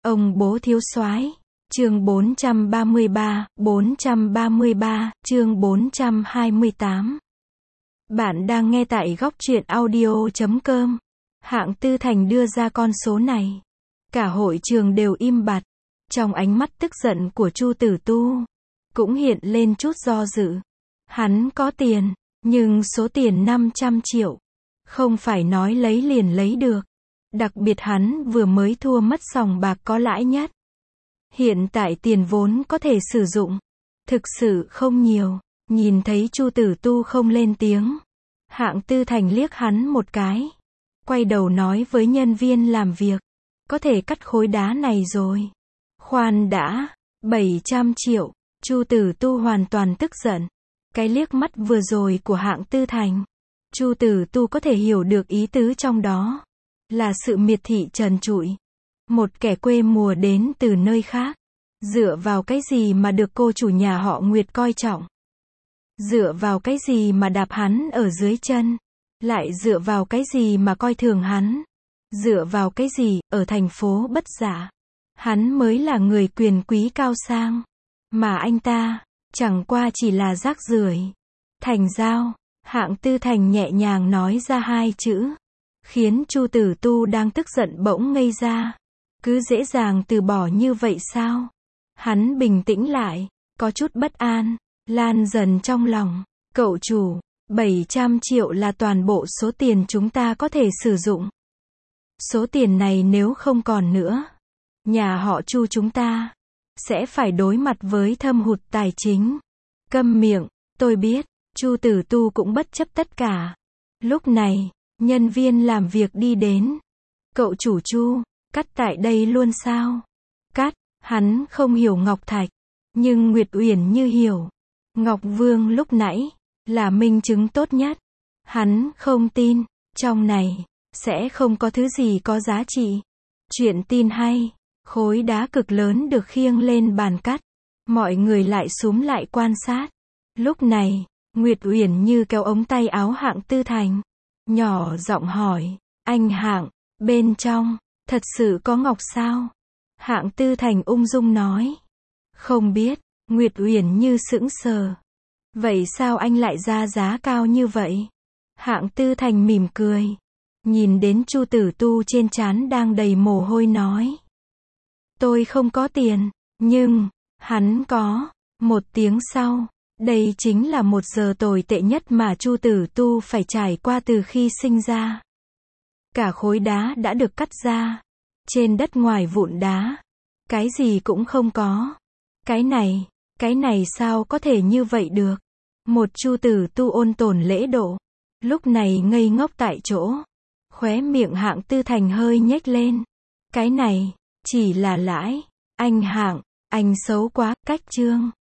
Ông bố thiếu soái. Chương 433, chương 428. Bạn đang nghe tại góc truyện audio.com. Hạng Tư Thành đưa ra con số này. Cả hội trường đều im bặt. Trong ánh mắt tức giận của Chu Tử Tu, cũng hiện lên chút do dự. Hắn có tiền, nhưng số tiền 500 triệu, không phải nói lấy liền lấy được. Đặc biệt hắn vừa mới thua mất sòng bạc có lãi nhất. Hiện tại tiền vốn có thể sử dụng, thực sự không nhiều. Nhìn thấy Chu Tử Tu không lên tiếng, Hạng Tư Thành liếc hắn một cái, quay đầu nói với nhân viên làm việc, có thể cắt khối đá này rồi. Khoan đã, 700 triệu, Chu Tử Tu hoàn toàn tức giận. Cái liếc mắt vừa rồi của Hạng Tư Thành, Chu Tử Tu có thể hiểu được ý tứ trong đó, là sự miệt thị trần trụi. Một kẻ quê mùa đến từ nơi khác, dựa vào cái gì mà được cô chủ nhà họ Nguyệt coi trọng? Dựa vào cái gì mà đạp hắn ở dưới chân? Lại dựa vào cái gì mà coi thường hắn? Dựa vào cái gì, ở thành phố Bất Dạ, hắn mới là người quyền quý cao sang, mà anh ta, chẳng qua chỉ là rác rưởi. Thành giao, Hạng Tư Thành nhẹ nhàng nói ra hai chữ, khiến Chu Tử Tu đang tức giận bỗng ngây ra. Cứ dễ dàng từ bỏ như vậy sao? Hắn bình tĩnh lại, có chút bất an, lan dần trong lòng. Cậu chủ, 700 triệu là toàn bộ số tiền chúng ta có thể sử dụng. Số tiền này nếu không còn nữa, nhà họ Chu chúng ta sẽ phải đối mặt với thâm hụt tài chính. Câm miệng, tôi biết. Chu Tử Tu cũng bất chấp tất cả. Lúc này, nhân viên làm việc đi đến. Cậu chủ Chu, cắt tại đây luôn sao? Cắt, hắn không hiểu Ngọc Thạch, nhưng Nguyệt Uyển như hiểu. Ngọc Vương lúc nãy là minh chứng tốt nhất. Hắn không tin, trong này sẽ không có thứ gì có giá trị. Chuyện tin hay, khối đá cực lớn được khiêng lên bàn cắt. Mọi người lại xúm lại quan sát. Lúc này, Nguyệt Uyển như kéo ống tay áo Hạng Tư Thành, nhỏ giọng hỏi, anh Hạng, bên trong thật sự có ngọc sao? Hạng Tư Thành ung dung nói, không biết. Nguyệt Uyển như sững sờ. Vậy sao anh lại ra giá cao như vậy? Hạng Tư Thành mỉm cười, nhìn đến Chu Tử Tu trên trán đang đầy mồ hôi nói, tôi không có tiền, nhưng hắn có. Một tiếng sau, đây chính là 1 giờ tồi tệ nhất mà Chu Tử Tu phải trải qua từ khi sinh ra. Cả khối đá đã được cắt ra. Trên đất ngoài vụn đá, cái gì cũng không có. Cái này sao có thể như vậy được? Một Chu Tử Tu ôn tồn lễ độ, lúc này ngây ngốc tại chỗ. Khóe miệng Hạng Tư Thành hơi nhếch lên. Cái này chỉ là lãi. Anh Hạng, anh xấu quá. Cách chương